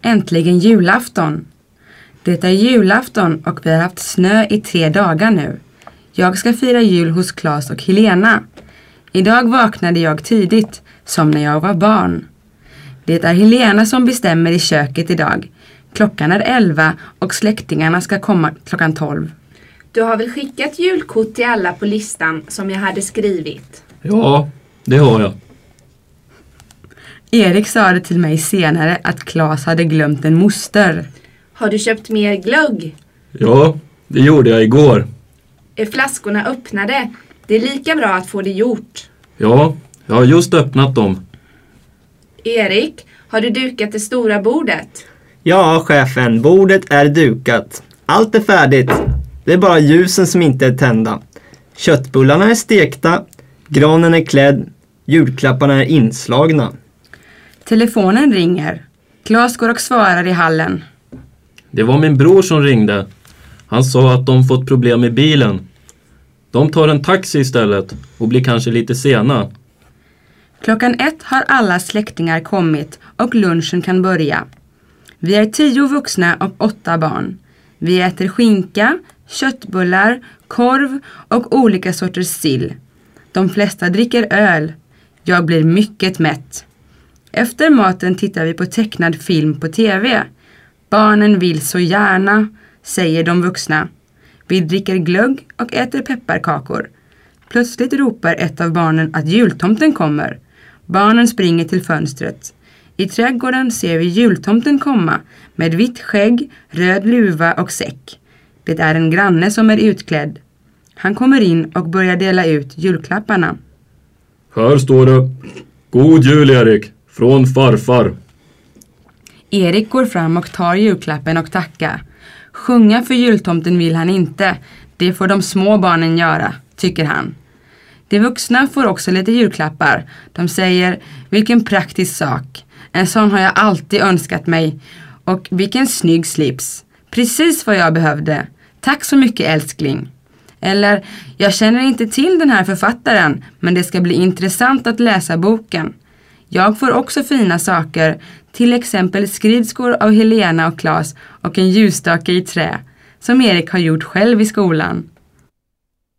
Äntligen julafton! Det är julafton och vi har haft snö i 3 dagar nu. Jag ska fira jul hos Claes och Helena. Idag vaknade jag tidigt, som när jag var barn. Det är Helena som bestämmer i köket idag. Klockan är 11 och släktingarna ska komma klockan 12. Du har väl skickat julkort till alla på listan som jag hade skrivit? Ja, det har jag. Erik sa det till mig senare att Claes hade glömt en moster. Har du köpt mer glögg? Ja, det gjorde jag igår. Är flaskorna öppnade? Det är lika bra att få det gjort. Ja, jag har just öppnat dem. Erik, har du dukat det stora bordet? Ja, chefen, bordet är dukat. Allt är färdigt. Det är bara ljusen som inte är tända. Köttbullarna är stekta, granen är klädd, julklapparna är inslagna. Telefonen ringer. Claes går och svarar i hallen. Det var min bror som ringde. Han sa att de fått problem med bilen. De tar en taxi istället och blir kanske lite sena. Klockan 1 har alla släktingar kommit och lunchen kan börja. Vi är 10 vuxna och 8 barn. Vi äter skinka, köttbullar, korv och olika sorters sill. De flesta dricker öl. Jag blir mycket mätt. Efter maten tittar vi på tecknad film på tv. Barnen vill så gärna, säger de vuxna. Vi dricker glögg och äter pepparkakor. Plötsligt ropar ett av barnen att jultomten kommer. Barnen springer till fönstret. I trädgården ser vi jultomten komma med vitt skägg, röd luva och säck. Det är en granne som är utklädd. Han kommer in och börjar dela ut julklapparna. Här står det: God jul, Erik, från farfar. Erik går fram och tar julklappen och tackar. Sjunga för jultomten vill han inte. Det får de små barnen göra, tycker han. De vuxna får också lite julklappar. De säger, vilken praktisk sak. En sån har jag alltid önskat mig. Och vilken snygg slips. Precis vad jag behövde. Tack så mycket, älskling. Eller, jag känner inte till den här författaren, men det ska bli intressant att läsa boken. Jag får också fina saker, till exempel skridskor av Helena och Claes och en ljusstake i trä, som Erik har gjort själv i skolan.